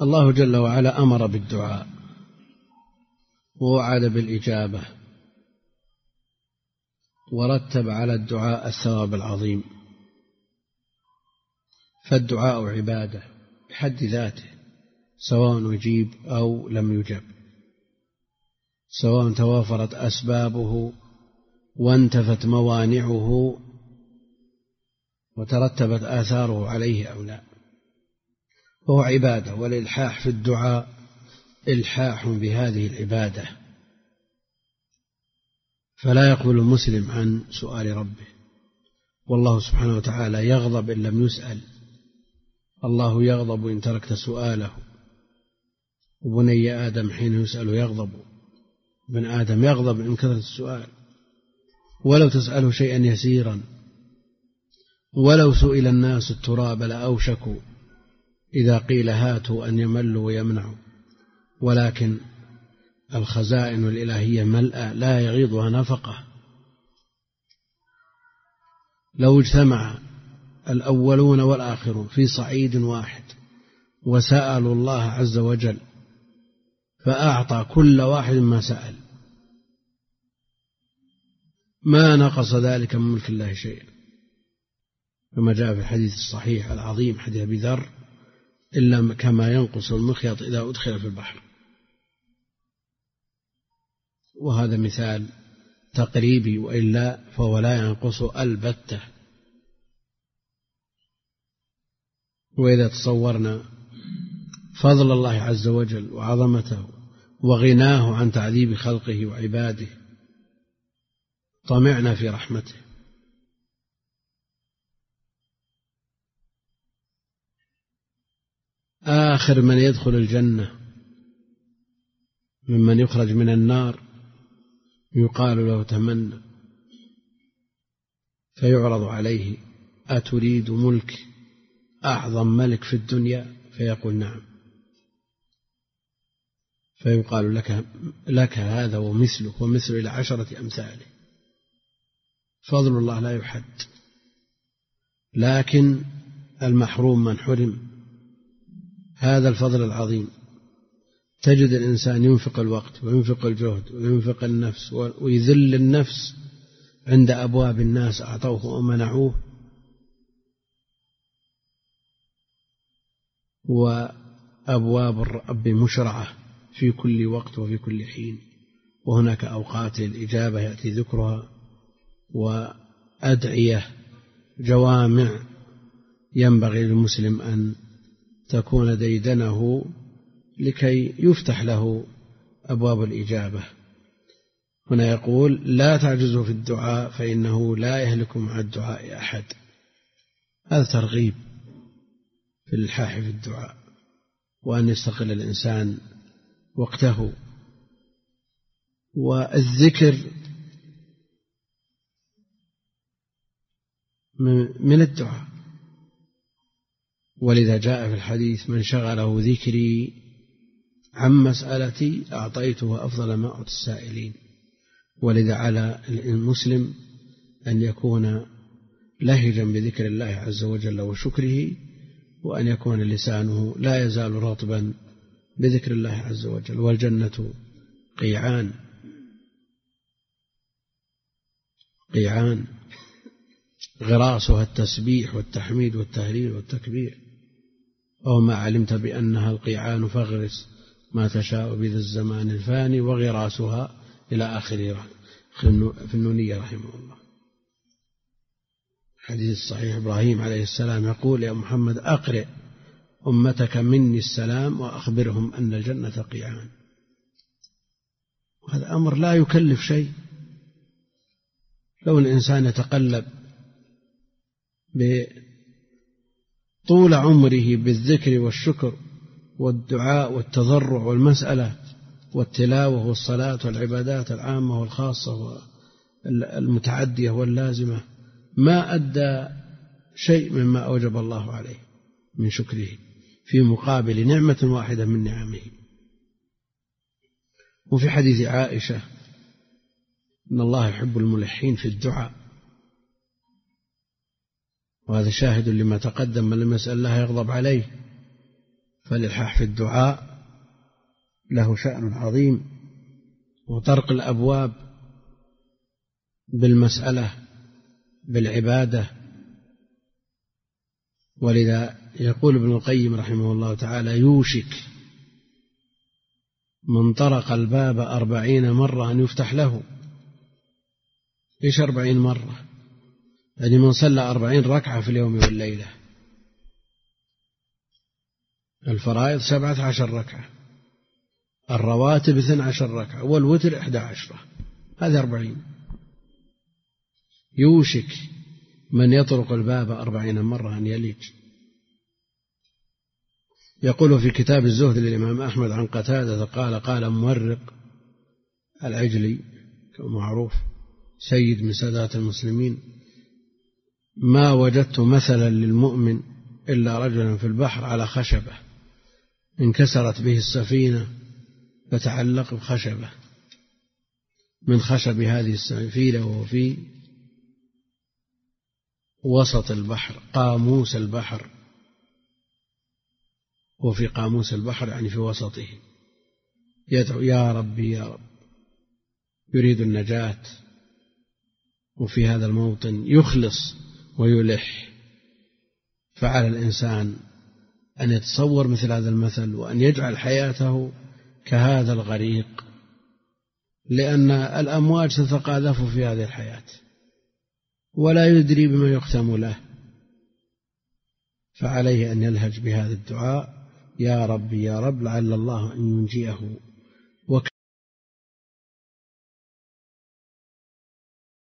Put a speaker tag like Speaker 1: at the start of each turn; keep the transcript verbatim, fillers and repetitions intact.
Speaker 1: الله جل وعلا أمر بالدعاء ووعد بالإجابة ورتب على الدعاء الثواب العظيم، فالدعاء عبادة بحد ذاته، سواء يجيب أو لم يجب، سواء توافرت أسبابه وانتفت موانعه وترتبت آثاره عليه أو لا، فهو عبادة. والإلحاح في الدعاء إلحاح بهذه العبادة، فلا يقبل المسلم عن سؤال ربه، والله سبحانه وتعالى يغضب إن لم يسأل، الله يغضب إن تركت سؤاله، وبني آدم حين يسأل يغضب، ابن آدم يغضب إن كثرت السؤال، ولو تسأله شيئا يسيرا، ولو سئل الناس التراب لأوشكوا إذا قيل هاتوا أن يملوا ويمنعوا، ولكن الخزائن الإلهية ملأى لا يغيضها نفقة. لو اجتمع الأولون والآخرون في صعيد واحد وسألوا الله عز وجل فأعطى كل واحد ما سأل ما نقص ذلك من ملك الله شيئا، كما جاء في الحديث الصحيح العظيم حديث أبي ذر: إلا كما ينقص المخيط إذا أدخل في البحر. وهذا مثال تقريبي، وإلا فهو لا ينقص البتة. وإذا تصورنا فضل الله عز وجل وعظمته وغناه عن تعذيب خلقه وعباده طمعنا في رحمته. آخر من يدخل الجنة ممن يخرج من النار يقال له تمنى، فيعرض عليه: أتريد ملك أعظم ملك في الدنيا؟ فيقول: نعم. فيقال لك, لك هذا ومثله ومثله إلى عشرة أمثاله. فضل الله لا يحد، لكن المحروم من حرم هذا الفضل العظيم. تجد الإنسان ينفق الوقت وينفق الجهد وينفق النفس ويذل النفس عند أبواب الناس أعطوه ومنعوه، وأبواب الرب مشرعة في كل وقت وفي كل حين، وهناك أوقات الإجابة يأتي ذكرها، وأدعية جوامع ينبغي للمسلم أن تكون ديدنه لكي يفتح له أبواب الإجابة. هنا يقول: لا تعجزوا في الدعاء فإنه لا يهلك مع الدعاء أحد. هذا ترغيب في الإلحاح في الدعاء، وأن يستقل الإنسان وقته. والذكر من الدعاء، ولذا جاء في الحديث: من شغله ذكري عن مسألتي أعطيته أفضل ما أعطي السائلين. ولذا على المسلم أن يكون لهجا بذكر الله عز وجل وشكره، وأن يكون لسانه لا يزال رطبا بذكر الله عز وجل. والجنة قيعان قيعان غراسها التسبيح والتحميد والتهليل والتكبير، أو ما علمت بأنها القيعان فاغرس ما تشاء بذا الزمان الفاني وغراسها إلى آخره في النونية رحمه الله. حديث الصحيح: إبراهيم عليه السلام يقول: يا محمد أقرئ أمتك مني السلام وأخبرهم أن الجنة قيعان. وهذا أمر لا يكلف شيء. لو الإنسان يتقلب بطول عمره بالذكر والشكر والدعاء والتضرع والمسألة والتلاوة والصلاة والعبادات العامة والخاصة والمتعدية واللازمة، ما أدى شيء مما أوجب الله عليه من شكره في مقابل نعمة واحدة من نعمه. وفي حديث عائشة: إن الله يحب الملحين في الدعاء. وهذا شاهد لما تقدم: من لم يسأل الله يغضب عليه. فالإلحاح في الدعاء له شأن عظيم، وطرق الأبواب بالمسألة بالعبادة. ولذا يقول ابن القيم رحمه الله تعالى: يوشك من طرق الباب أربعين مرة أن يفتح له. إيش أربعين مرة؟ يعني من صلى أربعين ركعة في اليوم والليلة. الفرائض سبعة عشر ركعة، الرواتب اثنى عشر ركعة، والوتر إحدى عشرة، هذا أربعين. يوشك من يطرق الباب أربعين مرة أن يلج. يقول في كتاب الزهد للإمام أحمد عن قتادة قال: قال مورق العجلي معروف سيد من سادات المسلمين: ما وجدت مثلا للمؤمن إلا رجلا في البحر على خشبة انكسرت به السفينة فتعلق بخشبة من خشب هذه السفينة وهو في وسط البحر، قاموس البحر، وفي قاموس البحر يعني في وسطه، يدعو: يا ربي يا رب، يريد النجاة. وفي هذا الموطن يخلص ويلح. فعلى الإنسان أن يتصور مثل هذا المثل، وأن يجعل حياته كهذا الغريق، لأن الأمواج تتقاذف في هذه الحياة ولا يدري بما يختم له. فعليه أن يلهج بهذا الدعاء: يا ربي يا رب، لعل الله أن ينجيه